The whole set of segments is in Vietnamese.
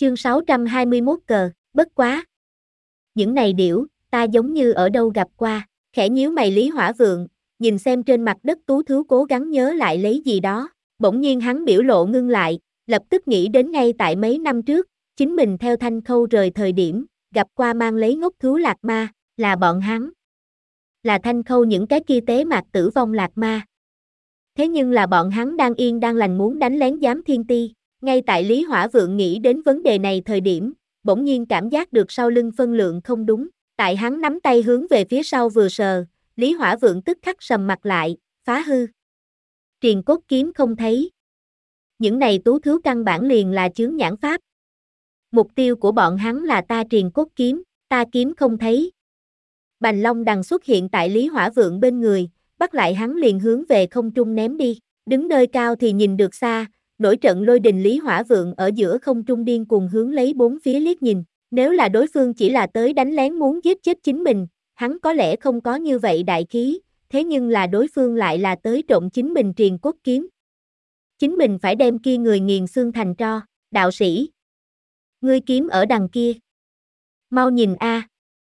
Chương 621 cờ, bất quá. Những này điểu, ta giống như ở đâu gặp qua, khẽ nhíu mày Lý Hỏa Vượng, nhìn xem trên mặt đất tú thú cố gắng nhớ lại lấy gì đó, bỗng nhiên hắn biểu lộ ngưng lại, lập tức nghĩ đến ngay tại mấy năm trước, chính mình theo Thanh Khâu rời thời điểm, gặp qua mang lấy ngốc thú lạc ma, là bọn hắn. Là Thanh Khâu những cái kia tế mạc tử vong lạc ma. Thế nhưng là bọn hắn đang yên đang lành muốn đánh lén giám thiên ti. Ngay tại Lý Hỏa Vượng nghĩ đến vấn đề này thời điểm, bỗng nhiên cảm giác được sau lưng phân lượng không đúng, tại hắn nắm tay hướng về phía sau vừa sờ, Lý Hỏa Vượng tức khắc sầm mặt lại, phá hư. Triền cốt kiếm không thấy. Những này tú thú căn bản liền là chướng nhãn pháp. Mục tiêu của bọn hắn là ta triền cốt kiếm, ta kiếm không thấy. Bành Long Đằng xuất hiện tại Lý Hỏa Vượng bên người, bắt lại hắn liền hướng về không trung ném đi, đứng nơi cao thì nhìn được xa. Nổi trận lôi đình Lý Hỏa Vượng ở giữa không trung điên cuồng hướng lấy bốn phía liếc nhìn, nếu là đối phương chỉ là tới đánh lén muốn giết chết chính mình, hắn có lẽ không có như vậy đại khí, thế nhưng là đối phương lại là tới trộm chính mình triền cốt kiếm. Chính mình phải đem kia người nghiền xương thành tro, đạo sĩ. Ngươi kiếm ở đằng kia. Mau nhìn a.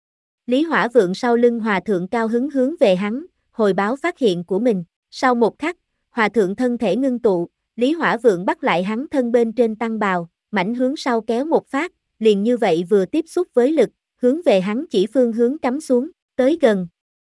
Lý Hỏa Vượng sau lưng hòa thượng cao hứng hướng về hắn, hồi báo phát hiện của mình, sau một khắc, hòa thượng thân thể ngưng tụ. Lý Hỏa Vượng bắt lại hắn thân bên trên tăng bào, mảnh hướng sau kéo một phát, liền như vậy vừa tiếp xúc với lực, hướng về hắn chỉ phương hướng cắm xuống, tới gần.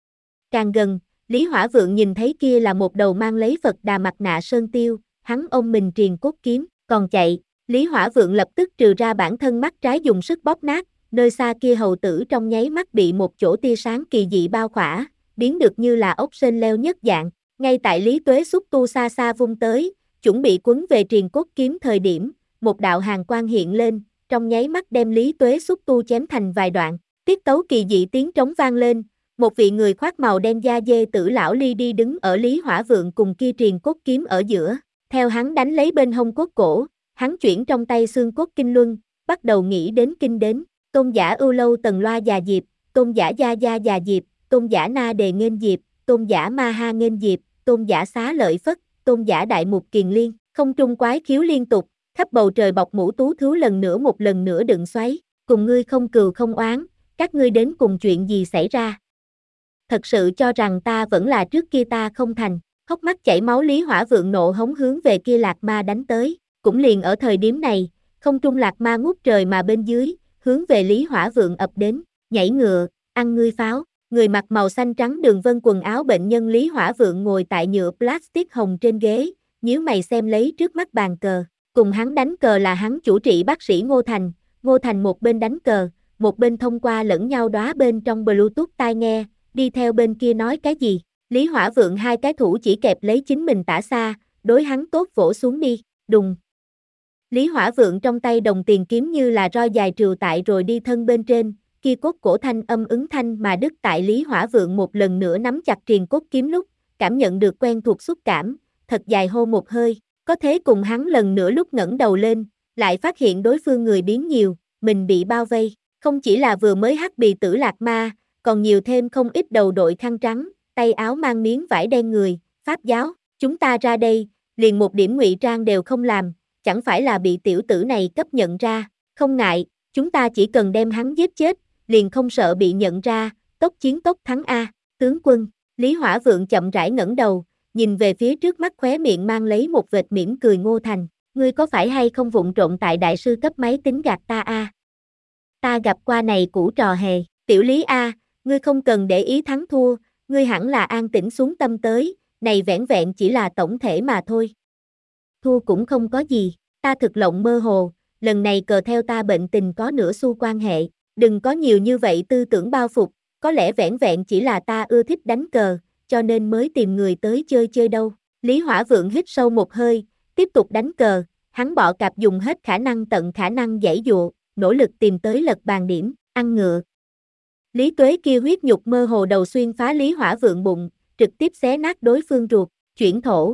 Càng gần, Lý Hỏa Vượng nhìn thấy kia là một đầu mang lấy Phật Đà mặt nạ sơn tiêu, hắn ôm mình triền cốt kiếm, còn chạy, Lý Hỏa Vượng lập tức trừ ra bản thân mắt trái dùng sức bóp nát, nơi xa kia hầu tử trong nháy mắt bị một chỗ tia sáng kỳ dị bao khỏa, biến được như là ốc sên leo nhất dạng, ngay tại Lý Tuế xúc tu xa xa vung tới. Chuẩn bị quấn về triền cốt kiếm thời điểm, một đạo hàn quang hiện lên, trong nháy mắt đem Lý Tuế xúc tu chém thành vài đoạn, tiết tấu kỳ dị tiếng trống vang lên, một vị người khoác màu đen da dê tử lão ly đi đứng ở Lý Hỏa Vượng cùng kia triền cốt kiếm ở giữa, theo hắn đánh lấy bên hông cốt cổ, hắn chuyển trong tay xương cốt kinh luân, bắt đầu nghĩ đến kinh đến, tôn giả ưu lâu tần loa già diệp, tôn giả gia gia già diệp, tôn giả na đề nghênh diệp, tôn giả ma ha nghênh diệp, tôn giả xá lợi phất. Tôn giả đại mục kiền liên, không trung quái khiếu liên tục, khắp bầu trời bọc mũ tú thú một lần nữa đựng xoáy, cùng ngươi không cừu không oán, các ngươi đến cùng chuyện gì xảy ra? Thật sự cho rằng ta vẫn là trước kia ta không thành, hốc mắt chảy máu Lý Hỏa Vượng nộ hống hướng về kia lạc ma đánh tới, cũng liền ở thời điểm này, không trung lạc ma ngút trời mà bên dưới, hướng về Lý Hỏa Vượng ập đến, nhảy ngựa, ăn ngươi pháo. Người mặc màu xanh trắng đường vân quần áo bệnh nhân Lý Hỏa Vượng ngồi tại nhựa plastic hồng trên ghế, nhíu mày xem lấy trước mắt bàn cờ, cùng hắn đánh cờ là hắn chủ trị bác sĩ Ngô Thành một bên đánh cờ, một bên thông qua lẫn nhau đóa bên trong Bluetooth tai nghe, đi theo bên kia nói cái gì, Lý Hỏa Vượng hai cái thủ chỉ kẹp lấy chính mình tả xa, đối hắn tốt vỗ xuống đi, đùng. Lý Hỏa Vượng trong tay đồng tiền kiếm như là roi dài trừu tại rồi đi thân bên trên. Kia cốt cổ thanh âm ứng thanh mà đứt tại Lý Hỏa Vượng một lần nữa nắm chặt triền cốt kiếm lúc, cảm nhận được quen thuộc xúc cảm, thật dài hô một hơi, có thế cùng hắn lần nữa lúc ngẩng đầu lên, lại phát hiện đối phương người biến nhiều, mình bị bao vây, không chỉ là vừa mới hắc bì tử lạc ma, còn nhiều thêm không ít đầu đội khăn trắng, tay áo mang miếng vải đen người, pháp giáo, chúng ta ra đây, liền một điểm ngụy trang đều không làm, chẳng phải là bị tiểu tử này cấp nhận ra, không ngại, chúng ta chỉ cần đem hắn giết chết. Liền không sợ bị nhận ra, tốc chiến tốc thắng a, tướng quân. Lý Hỏa Vượng chậm rãi ngẩng đầu, nhìn về phía trước mắt khóe miệng mang lấy một vệt mỉm cười Ngô Thành, ngươi có phải hay không vụng trộn tại đại sư cấp máy tính gạt ta a? Ta gặp qua này cũ trò hề, tiểu Lý a, ngươi không cần để ý thắng thua, ngươi hẳn là an tĩnh xuống tâm tới, này vẻn vẹn chỉ là tổng thể mà thôi. Thua cũng không có gì, ta thực lộng mơ hồ, lần này cờ theo ta bệnh tình có nửa xu quan hệ. Đừng có nhiều như vậy tư tưởng bao phục, có lẽ vẻn vẹn chỉ là ta ưa thích đánh cờ, cho nên mới tìm người tới chơi đâu. Lý Hỏa Vượng hít sâu một hơi, tiếp tục đánh cờ, hắn bọ cạp dùng hết tận khả năng giãy dụa, nỗ lực tìm tới lật bàn điểm, ăn ngựa. Lý Tuế kia huyết nhục mơ hồ đầu xuyên phá Lý Hỏa Vượng bụng, trực tiếp xé nát đối phương ruột, chuyển thổ.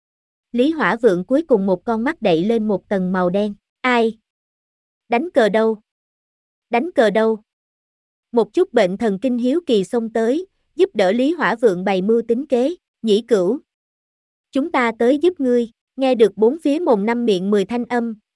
Lý Hỏa Vượng cuối cùng một con mắt đậy lên một tầng màu đen, ai? Đánh cờ đâu? Đánh cờ đâu? Một chút bệnh thần kinh hiếu kỳ xông tới, giúp đỡ Lý Hỏa Vượng bày mưu tính kế, Nhĩ Cửu. Chúng ta tới giúp ngươi, nghe được bốn phía mồm năm miệng 10 thanh âm,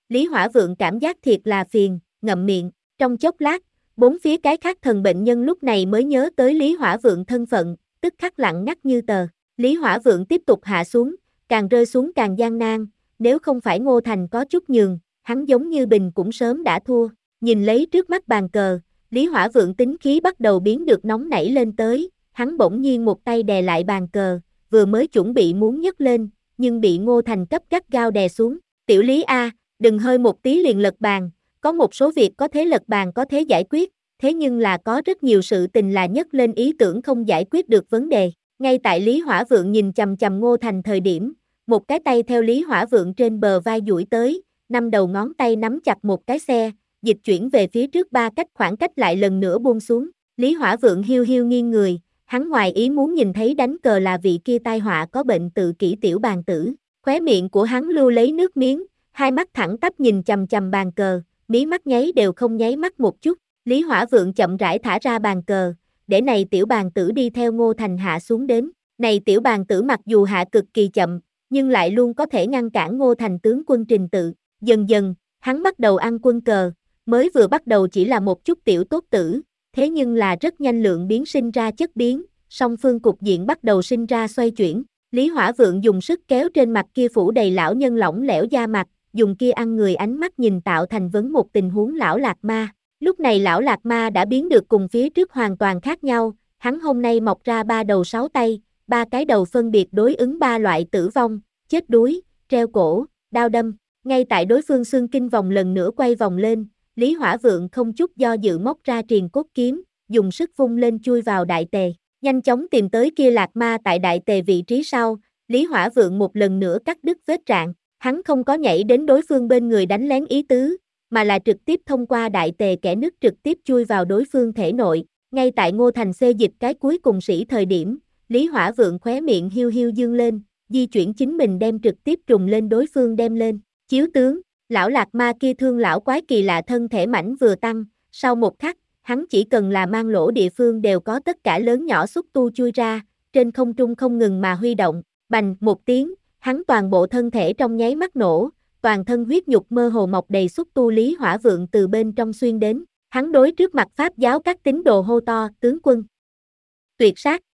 Lý Hỏa Vượng cảm giác thiệt là phiền, ngậm miệng, trong chốc lát, bốn phía cái khác thần bệnh nhân lúc này mới nhớ tới Lý Hỏa Vượng thân phận, tức khắc lặng ngắt như tờ. Lý Hỏa Vượng tiếp tục hạ xuống, càng rơi xuống càng gian nan, nếu không phải Ngô Thành có chút nhường, hắn giống như bình cũng sớm đã thua. Nhìn lấy trước mắt bàn cờ, Lý Hỏa Vượng tính khí bắt đầu biến được nóng nảy lên tới, hắn bỗng nhiên một tay đè lại bàn cờ, vừa mới chuẩn bị muốn nhấc lên, nhưng bị Ngô Thành cấp gắt gao đè xuống. Tiểu Lý A, đừng hơi một tí liền lật bàn, có một số việc có thế lật bàn có thế giải quyết, thế nhưng là có rất nhiều sự tình là nhấc lên ý tưởng không giải quyết được vấn đề. Ngay tại Lý Hỏa Vượng nhìn chằm chằm Ngô Thành thời điểm, một cái tay theo Lý Hỏa Vượng trên bờ vai duỗi tới, năm đầu ngón tay nắm chặt một cái xe, dịch chuyển về phía trước ba cách khoảng cách lại lần nữa buông xuống. Lý Hỏa Vượng hiu hiu nghiêng người, hắn ngoài ý muốn nhìn thấy đánh cờ là vị kia tai họa có bệnh tự kỷ tiểu bàn tử. Khóe miệng của hắn lưu lấy nước miếng, hai mắt thẳng tắp nhìn chằm chằm bàn cờ, mí mắt nháy đều không nháy mắt một chút. Lý Hỏa Vượng chậm rãi thả ra bàn cờ, để này tiểu bàn tử đi theo Ngô Thành hạ xuống đến. Này tiểu bàn tử mặc dù hạ cực kỳ chậm, nhưng lại luôn có thể ngăn cản Ngô Thành tướng quân trình tự. Dần dần, hắn bắt đầu ăn quân cờ, mới vừa bắt đầu chỉ là một chút tiểu tốt tử, thế nhưng là rất nhanh lượng biến sinh ra chất biến, song phương cục diện bắt đầu sinh ra xoay chuyển. Lý Hỏa Vượng dùng sức kéo trên mặt kia phủ đầy lão nhân lỏng lẻo da mặt, dùng kia ăn người ánh mắt nhìn tạo thành vấn một tình huống lão Lạc Ma. Lúc này lão Lạc Ma đã biến được cùng phía trước hoàn toàn khác nhau, hắn hôm nay mọc ra ba đầu sáu tay, ba cái đầu phân biệt đối ứng ba loại tử vong, chết đuối, treo cổ, đao đâm. Ngay tại đối phương xương kinh vòng lần nữa quay vòng lên, Lý Hỏa Vượng không chút do dự móc ra triền cốt kiếm, dùng sức vung lên chui vào đại tề. Nhanh chóng tìm tới kia Lạc Ma tại đại tề vị trí sau, Lý Hỏa Vượng một lần nữa cắt đứt vết rạn, hắn không có nhảy đến đối phương bên người đánh lén ý tứ, mà là trực tiếp thông qua đại tề kẽ nứt trực tiếp chui vào đối phương thể nội. Ngay tại Ngô Thành xê dịch cái cuối cùng sĩ thời điểm, Lý Hỏa Vượng khóe miệng hiu hiu dương lên, di chuyển chính mình đem trực tiếp trùng lên đối phương đem lên. Chiếu tướng, lão Lạc Ma kia thương lão quái kỳ lạ thân thể mảnh vừa tăng, sau một khắc, hắn chỉ cần là mang lỗ địa phương đều có tất cả lớn nhỏ xúc tu chui ra, trên không trung không ngừng mà huy động, bành một tiếng, hắn toàn bộ thân thể trong nháy mắt nổ, toàn thân huyết nhục mơ hồ mọc đầy xúc tu. Lý Hỏa Vượng từ bên trong xuyên đến, hắn đối trước mặt pháp giáo các tín đồ hô to, tướng quân tuyệt sát.